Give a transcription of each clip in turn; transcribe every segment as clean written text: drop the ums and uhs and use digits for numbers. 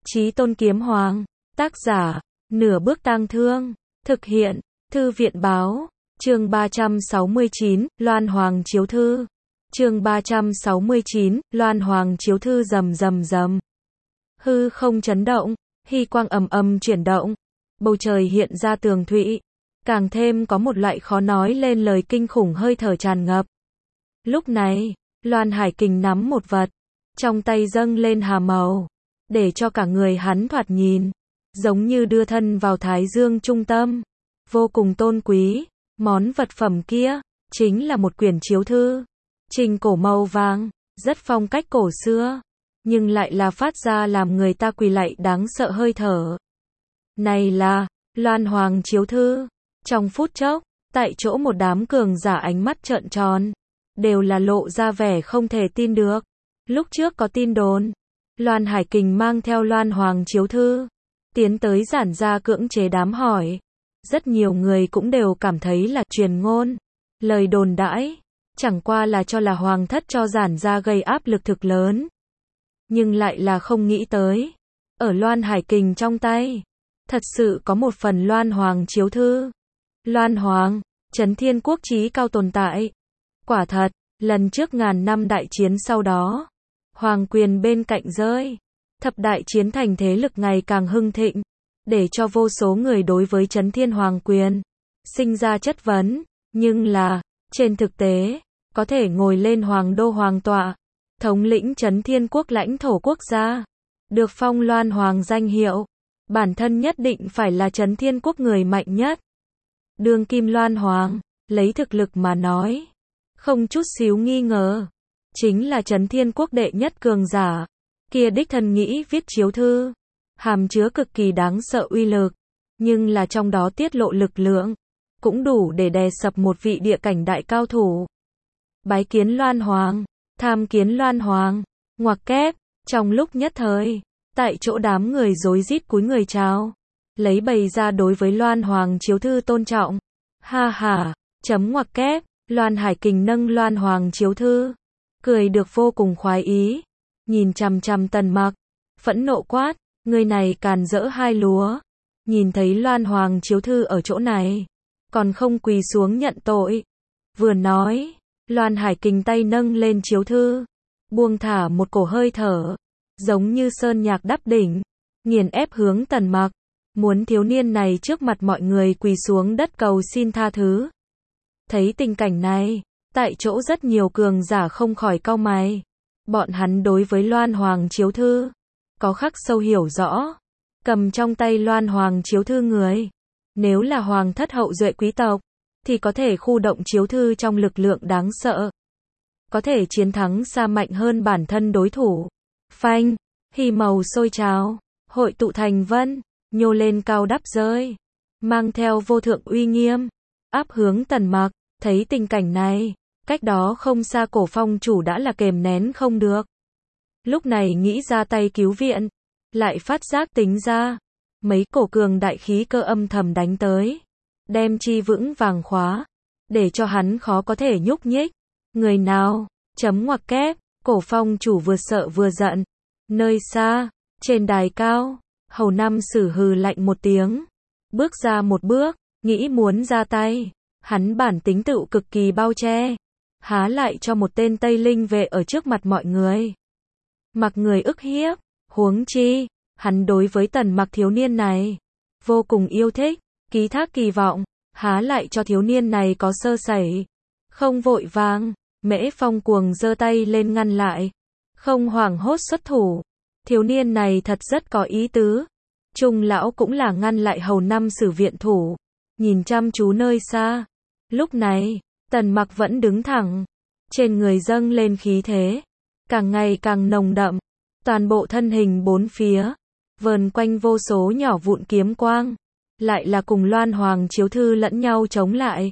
Chí Tôn Kiếm Hoàng, tác giả, Nửa Bước Tang Thương, thực hiện, Thư viện báo, chương 369, Loan Hoàng Chiếu Thư. Chương 369, Loan Hoàng Chiếu Thư rầm rầm rầm. Hư không chấn động, hy quang ầm ầm chuyển động, bầu trời hiện ra tường thụy, càng thêm có một loại khó nói lên lời kinh khủng hơi thở tràn ngập. Lúc này, Loan Hải Kình nắm một vật, trong tay dâng lên hà màu, để cho cả người hắn thoạt nhìn, giống như đưa thân vào Thái Dương trung tâm, vô cùng tôn quý. Món vật phẩm kia, chính là một quyển chiếu thư, trình cổ màu vàng, rất phong cách cổ xưa, nhưng lại là phát ra làm người ta quỳ lạy đáng sợ hơi thở. Này là, Loan Hoàng Chiếu Thư. Trong phút chốc, tại chỗ một đám cường giả ánh mắt trợn tròn, đều là lộ ra vẻ không thể tin được. Lúc trước có tin đồn, Loan Hải Kình mang theo Loan Hoàng Chiếu Thư, tiến tới giản gia cưỡng chế đám hỏi. Rất nhiều người cũng đều cảm thấy là truyền ngôn, lời đồn đãi, chẳng qua là cho là hoàng thất cho giản gia gây áp lực thực lớn. Nhưng lại là không nghĩ tới, ở Loan Hải Kình trong tay, thật sự có một phần Loan Hoàng Chiếu Thư. Loan Hoàng, Trấn Thiên Quốc chí cao tồn tại. Quả thật, lần trước ngàn năm đại chiến sau đó, hoàng quyền bên cạnh rơi, thập đại chiến thành thế lực ngày càng hưng thịnh, để cho vô số người đối với Trấn Thiên Hoàng quyền sinh ra chất vấn, nhưng là, trên thực tế, có thể ngồi lên hoàng đô hoàng tọa, thống lĩnh Trấn Thiên Quốc lãnh thổ quốc gia, được phong Loan Hoàng danh hiệu, bản thân nhất định phải là Trấn Thiên Quốc người mạnh nhất. Đương kim Loan Hoàng, lấy thực lực mà nói, không chút xíu nghi ngờ, chính là Trấn Thiên Quốc đệ nhất cường giả, kia đích thân nghĩ viết chiếu thư, hàm chứa cực kỳ đáng sợ uy lực, nhưng là trong đó tiết lộ lực lượng, cũng đủ để đè sập một vị địa cảnh đại cao thủ. Bái kiến Loan Hoàng, tham kiến Loan Hoàng, ngoặc kép, trong lúc nhất thời, tại chỗ đám người rối rít cúi người chào, lấy bày ra đối với Loan Hoàng Chiếu Thư tôn trọng. Ha ha, chấm ngoặc kép, Loan Hải Kình nâng Loan Hoàng Chiếu Thư, cười được vô cùng khoái ý, nhìn chằm chằm Tần Mặc, phẫn nộ quát, người này càn rỡ hai lúa, nhìn thấy Loan Hoàng Chiếu Thư ở chỗ này, còn không quỳ xuống nhận tội. Vừa nói, Loan Hải Kình tay nâng lên chiếu thư, buông thả một cổ hơi thở, giống như sơn nhạc đắp đỉnh, nghiền ép hướng Tần Mặc, muốn thiếu niên này trước mặt mọi người quỳ xuống đất cầu xin tha thứ. Thấy tình cảnh này, tại chỗ rất nhiều cường giả không khỏi cau mày. Bọn hắn đối với Loan Hoàng Chiếu Thư có khắc sâu hiểu rõ, cầm trong tay Loan Hoàng Chiếu Thư người, nếu là hoàng thất hậu duệ quý tộc, thì có thể khu động chiếu thư trong lực lượng đáng sợ, có thể chiến thắng xa mạnh hơn bản thân đối thủ. Phanh, hỉ màu sôi trào, hội tụ thành vân, nhô lên cao đắp rơi, mang theo vô thượng uy nghiêm, áp hướng Tần Mặc. Thấy tình cảnh này, cách đó không xa Cổ Phong chủ đã là kềm nén không được. Lúc này nghĩ ra tay cứu viện, lại phát giác tính ra, mấy cổ cường đại khí cơ âm thầm đánh tới, đem chi vững vàng khóa, để cho hắn khó có thể nhúc nhích. Người nào? Chấm ngoặc kép, Cổ Phong chủ vừa sợ vừa giận. Nơi xa, trên đài cao, Hầu Năm Sử hừ lạnh một tiếng, bước ra một bước, nghĩ muốn ra tay. Hắn bản tính tựu cực kỳ bao che, há lại cho một tên Tây Linh vệ ở trước mặt mọi người mặc người ức hiếp. Huống chi, hắn đối với Tần Mặc thiếu niên này vô cùng yêu thích, ký thác kỳ vọng, há lại cho thiếu niên này có sơ sẩy. Không vội vàng, Mễ Phong cuồng giơ tay lên ngăn lại, không hoảng hốt xuất thủ. Thiếu niên này thật rất có ý tứ. Trung lão cũng là ngăn lại Hầu Năm Sử viện thủ, nhìn chăm chú nơi xa. Lúc này, Tần Mặc vẫn đứng thẳng, trên người dâng lên khí thế, càng ngày càng nồng đậm, toàn bộ thân hình bốn phía, vờn quanh vô số nhỏ vụn kiếm quang, lại là cùng Loan Hoàng Chiếu Thư lẫn nhau chống lại.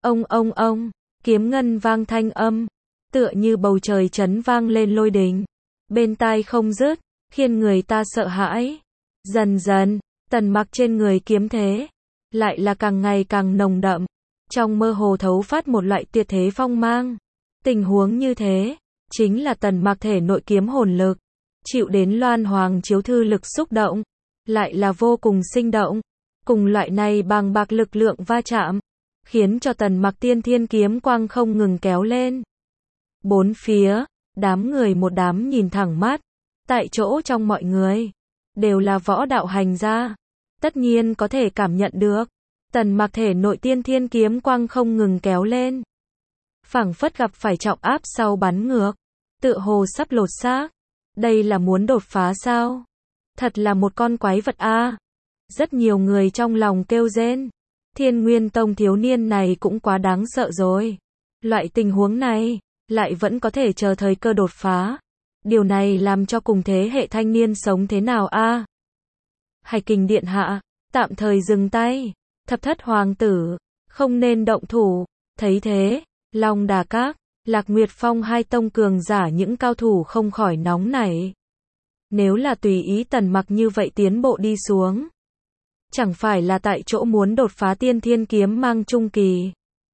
Ông, kiếm ngân vang thanh âm, tựa như bầu trời chấn vang lên lôi đình, bên tai không dứt, khiến người ta sợ hãi. Dần dần, Tần Mặc trên người kiếm thế, lại là càng ngày càng nồng đậm, trong mơ hồ thấu phát một loại tuyệt thế phong mang. Tình huống như thế, chính là Tần Mặc thể nội kiếm hồn lực, chịu đến Loan Hoàng chiếu thư lực xúc động, lại là vô cùng sinh động. Cùng loại này bàng bạc lực lượng va chạm, khiến cho Tần Mặc tiên thiên kiếm quang không ngừng kéo lên. Bốn phía, đám người một đám nhìn thẳng mắt, tại chỗ trong mọi người, đều là võ đạo hành gia. Tất nhiên có thể cảm nhận được, Tần Mặc thể nội tiên thiên kiếm quang không ngừng kéo lên. Phảng phất gặp phải trọng áp sau bắn ngược, tựa hồ sắp lột xác. Đây là muốn đột phá sao? Thật là một con quái vật a. Rất nhiều người trong lòng kêu rên. Thiên Nguyên Tông thiếu niên này cũng quá đáng sợ rồi. Loại tình huống này, lại vẫn có thể chờ thời cơ đột phá. Điều này làm cho cùng thế hệ thanh niên sống thế nào a? Hải Kình điện hạ, tạm thời dừng tay. Thập thất hoàng tử, không nên động thủ. Thấy thế, Long Đà Các, Lạc Nguyệt Phong hai tông cường giả những cao thủ không khỏi nóng nảy. Nếu là tùy ý Tần Mặc như vậy tiến bộ đi xuống, chẳng phải là tại chỗ muốn đột phá tiên thiên kiếm mang trung kỳ.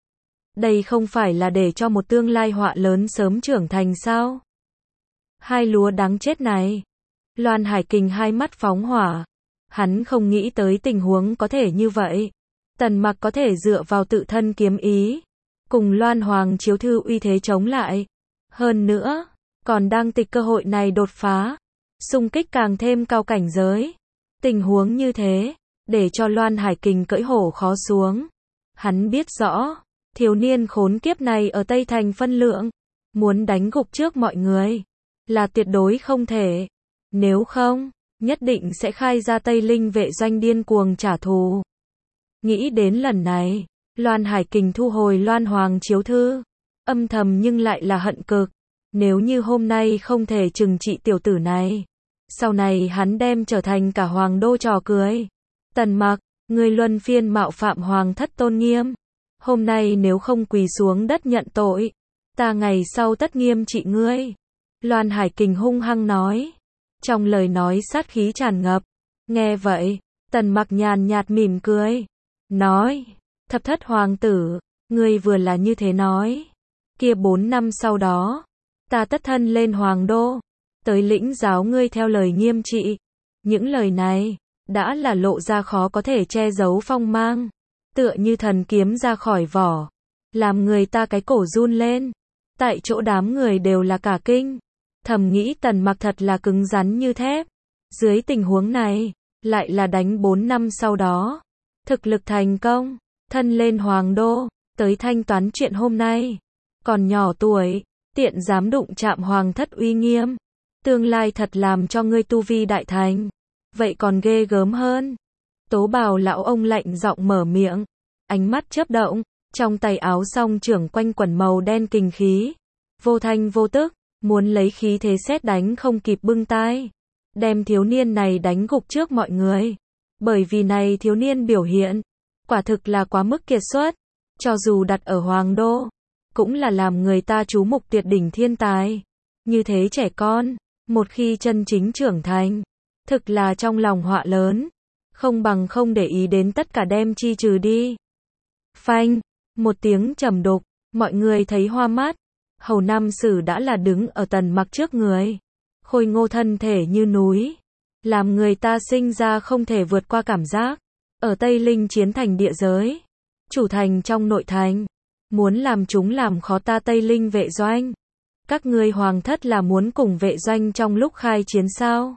Đây không phải là để cho một tương lai họa lớn sớm trưởng thành sao? Hai lúa đáng chết này. Loan Hải Kình hai mắt phóng hỏa. Hắn không nghĩ tới tình huống có thể như vậy. Tần Mặc có thể dựa vào tự thân kiếm ý, cùng Loan Hoàng chiếu thư uy thế chống lại. Hơn nữa, còn đang tịch cơ hội này đột phá, xung kích càng thêm cao cảnh giới. Tình huống như thế, để cho Loan Hải Kình cưỡi hổ khó xuống. Hắn biết rõ, thiếu niên khốn kiếp này ở Tây Thành phân lượng, muốn đánh gục trước mọi người, là tuyệt đối không thể. Nếu không, nhất định sẽ khai ra Tây Linh vệ doanh điên cuồng trả thù. Nghĩ đến lần này, Loan Hải Kình thu hồi Loan Hoàng chiếu thư, âm thầm nhưng lại là hận cực. Nếu như hôm nay không thể trừng trị tiểu tử này, sau này hắn đem trở thành cả hoàng đô trò cười. Tần Mặc, ngươi luân phiên mạo phạm hoàng thất tôn nghiêm. Hôm nay nếu không quỳ xuống đất nhận tội, ta ngày sau tất nghiêm trị ngươi. Loan Hải Kình hung hăng nói. Trong lời nói sát khí tràn ngập. Nghe vậy, Tần Mặc nhàn nhạt mỉm cười. Nói, thập thất hoàng tử, ngươi vừa là như thế nói. Kia 4 năm sau đó, ta tất thân lên hoàng đô, tới lĩnh giáo ngươi theo lời nghiêm trị. Những lời này, đã là lộ ra khó có thể che giấu phong mang. Tựa như thần kiếm ra khỏi vỏ, làm người ta cái cổ run lên. Tại chỗ đám người đều là cả kinh. Thầm nghĩ Tần Mặc thật là cứng rắn như thép. Dưới tình huống này, lại là đánh 4 năm sau đó. Thực lực thành công, thân lên hoàng đô, tới thanh toán chuyện hôm nay. Còn nhỏ tuổi, tiện dám đụng chạm hoàng thất uy nghiêm. Tương lai thật làm cho ngươi tu vi đại thành. Vậy còn ghê gớm hơn. Tố Bào lão ông lạnh giọng mở miệng, ánh mắt chớp động, trong tay áo song trưởng quanh quẩn màu đen kình khí, vô thanh vô tức, muốn lấy khí thế sét đánh không kịp bưng tai, đem thiếu niên này đánh gục trước mọi người. Bởi vì này thiếu niên biểu hiện, quả thực là quá mức kiệt xuất, cho dù đặt ở hoàng đô, cũng là làm người ta chú mục tuyệt đỉnh thiên tài. Như thế trẻ con, một khi chân chính trưởng thành, thực là trong lòng họa lớn. Không bằng không để ý đến tất cả đem chi trừ đi. Phanh, một tiếng trầm đục, mọi người thấy hoa mắt. Hầu Nam Sử đã là đứng ở Tần Mặc trước người, khôi ngô thân thể như núi, làm người ta sinh ra không thể vượt qua cảm giác. Ở Tây Linh chiến thành địa giới, chủ thành trong nội thành, muốn làm chúng làm khó ta Tây Linh vệ doanh. Các ngươi hoàng thất là muốn cùng vệ doanh trong lúc khai chiến sao?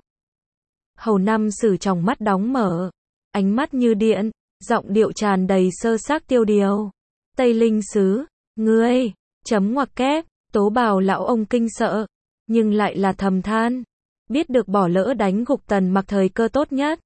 Hầu Nam Sử trong mắt đóng mở, ánh mắt như điện, giọng điệu tràn đầy sơ xác tiêu điều. Tây Linh sứ, ngươi, chấm ngoặc kép. Tố Bào lão ông kinh sợ, nhưng lại là thầm than, biết được bỏ lỡ đánh gục Tần Mặc thời cơ tốt nhất.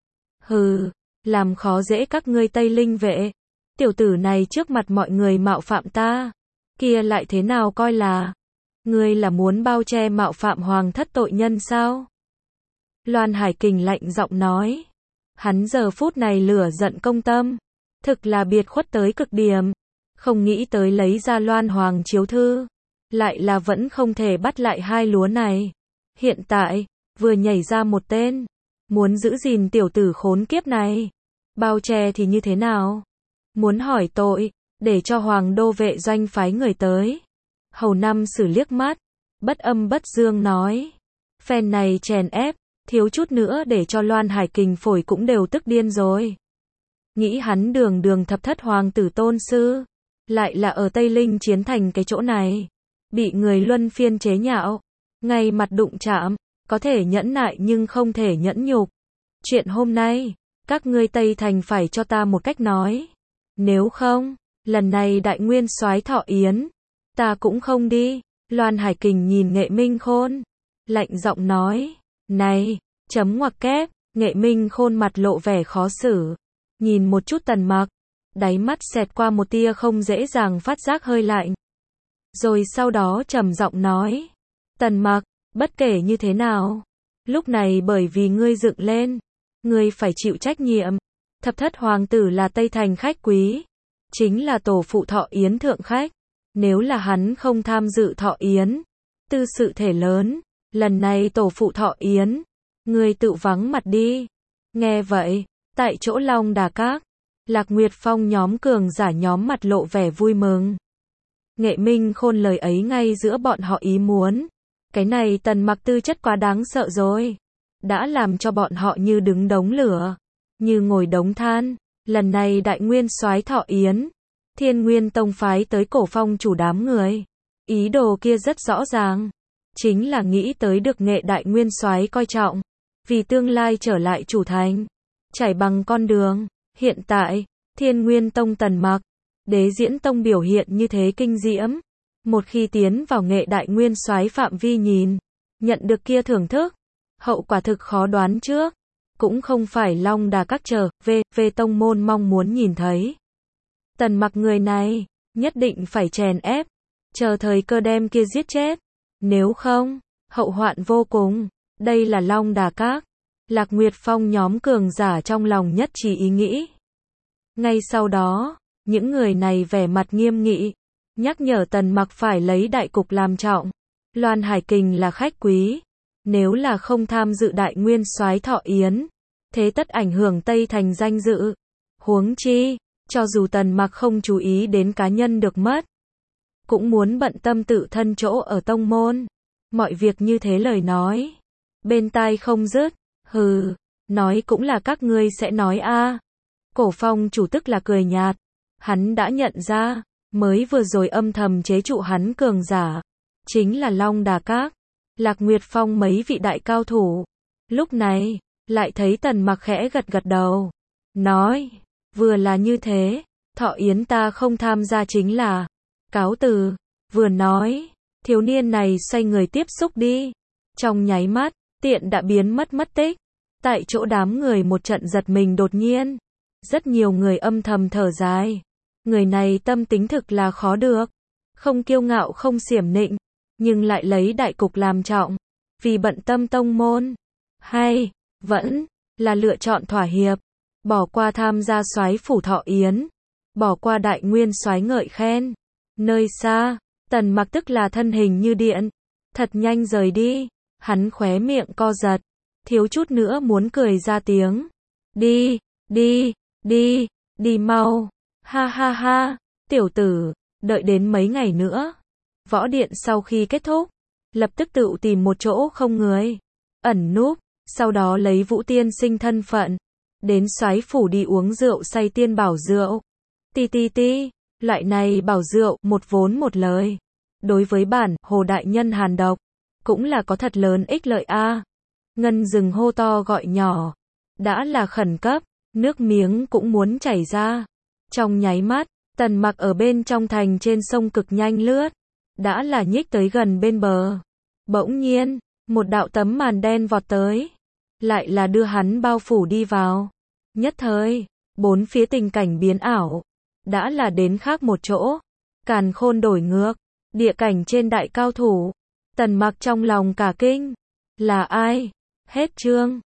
Hừ, làm khó dễ các ngươi Tây Linh vệ. Tiểu tử này trước mặt mọi người mạo phạm ta, kia lại thế nào coi là? Ngươi là muốn bao che mạo phạm hoàng thất tội nhân sao? Loan Hải Kình lạnh giọng nói. Hắn giờ phút này lửa giận công tâm, thực là biệt khuất tới cực điểm. Không nghĩ tới lấy ra Loan Hoàng chiếu thư, lại là vẫn không thể bắt lại hai lúa này. Hiện tại, vừa nhảy ra một tên, muốn giữ gìn tiểu tử khốn kiếp này. Bao che thì như thế nào? Muốn hỏi tội, để cho hoàng đô vệ doanh phái người tới. Hầu Nam Sử liếc mắt, bất âm bất dương nói. Phen này chèn ép, thiếu chút nữa để cho Loan Hải Kình phổi cũng đều tức điên rồi. Nghĩ hắn đường đường thập thất hoàng tử tôn sư, lại là ở Tây Linh chiến thành cái chỗ này, bị người luân phiên chế nhạo, ngay mặt đụng chạm, có thể nhẫn nại nhưng không thể nhẫn nhục. Chuyện hôm nay, các ngươi Tây Thành phải cho ta một cách nói. Nếu không, lần này Đại Nguyên Soái thọ yến, ta cũng không đi. Loan Hải Kình nhìn Nghệ Minh Khôn, lạnh giọng nói, này, chấm ngoặc kép. Nghệ Minh Khôn mặt lộ vẻ khó xử, nhìn một chút Tần Mặc, đáy mắt xẹt qua một tia không dễ dàng phát giác hơi lạnh. Rồi sau đó trầm giọng nói, Tần Mặc, bất kể như thế nào, lúc này bởi vì ngươi dựng lên, ngươi phải chịu trách nhiệm. Thập thất hoàng tử là Tây Thành khách quý, chính là tổ phụ thọ yến thượng khách. Nếu là hắn không tham dự thọ yến, tư sự thể lớn, lần này tổ phụ thọ yến, ngươi tự vắng mặt đi. Nghe vậy, tại chỗ Long Đà Các, Lạc Nguyệt Phong nhóm cường giả nhóm mặt lộ vẻ vui mừng. Nghệ Minh Khôn lời ấy ngay giữa bọn họ ý muốn. Cái này Tần Mặc tư chất quá đáng sợ rồi. Đã làm cho bọn họ như đứng đống lửa, như ngồi đống than. Lần này Đại Nguyên Soái thọ yến, Thiên Nguyên Tông phái tới Cổ Phong chủ đám người. Ý đồ kia rất rõ ràng, chính là nghĩ tới được Nghệ Đại Nguyên Soái coi trọng, vì tương lai trở lại chủ thành, trải bằng con đường. Hiện tại, Thiên Nguyên Tông Tần Mặc, Đế Diễn Tông biểu hiện như thế kinh diễm, một khi tiến vào Nghệ Đại Nguyên Soái phạm vi nhìn, nhận được kia thưởng thức, hậu quả thực khó đoán trước, cũng không phải Long Đà Các trở về tông môn mong muốn nhìn thấy. Tần Mặc người này, nhất định phải chèn ép, chờ thời cơ đem kia giết chết, nếu không, hậu hoạn vô cùng. Đây là Long Đà Các, Lạc Nguyệt Phong nhóm cường giả trong lòng nhất trí ý nghĩ. Ngay sau đó, những người này vẻ mặt nghiêm nghị, nhắc nhở Tần Mặc phải lấy đại cục làm trọng. Loan Hải Kình là khách quý, nếu là không tham dự Đại Nguyên Soái thọ yến, thế tất ảnh hưởng Tây Thành danh dự. Huống chi, cho dù Tần Mặc không chú ý đến cá nhân được mất, cũng muốn bận tâm tự thân chỗ ở tông môn. Mọi việc như thế lời nói, bên tai không dứt, hừ, nói cũng là các ngươi sẽ nói a. Cổ Phong chủ tức là cười nhạt, hắn đã nhận ra, mới vừa rồi âm thầm chế trụ hắn cường giả, chính là Long Đà Các, Lạc Nguyệt Phong mấy vị đại cao thủ. Lúc này, lại thấy Tần Mặc khẽ gật gật đầu, nói, vừa là như thế, thọ yến ta không tham gia chính là, cáo từ. Vừa nói, thiếu niên này xoay người tiếp xúc đi, trong nháy mắt, tiện đã biến mất tích. Tại chỗ đám người một trận giật mình đột nhiên, rất nhiều người âm thầm thở dài, người này tâm tính thực là khó được, không kiêu ngạo không xiểm nịnh, nhưng lại lấy đại cục làm trọng, vì bận tâm tông môn, hay vẫn là lựa chọn thỏa hiệp, bỏ qua tham gia soái phủ thọ yến, bỏ qua Đại Nguyên Soái ngợi khen. Nơi xa, Tần Mặc tức là thân hình như điện, thật nhanh rời đi, hắn khóe miệng co giật, thiếu chút nữa muốn cười ra tiếng. Đi, đi, đi, đi mau, ha ha ha, tiểu tử, đợi đến mấy ngày nữa. Võ điện sau khi kết thúc, lập tức tự tìm một chỗ không người, ẩn núp, sau đó lấy Vũ tiên sinh thân phận, đến soái phủ đi uống rượu say tiên bảo rượu. Ti, loại này bảo rượu, một vốn một lời. Đối với bản, Hồ đại nhân hàn độc, cũng là có thật lớn ích lợi a. Ngân Dừng hô to gọi nhỏ, đã là khẩn cấp, nước miếng cũng muốn chảy ra. Trong nháy mắt, Tần Mặc ở bên trong thành trên sông cực nhanh lướt, đã là nhích tới gần bên bờ. Bỗng nhiên, một đạo tấm màn đen vọt tới, lại là đưa hắn bao phủ đi vào. Nhất thời, bốn phía tình cảnh biến ảo, đã là đến khác một chỗ. Càn khôn đổi ngược, địa cảnh trên đại cao thủ. Tần Mặc trong lòng cả kinh, là ai? Hết chương.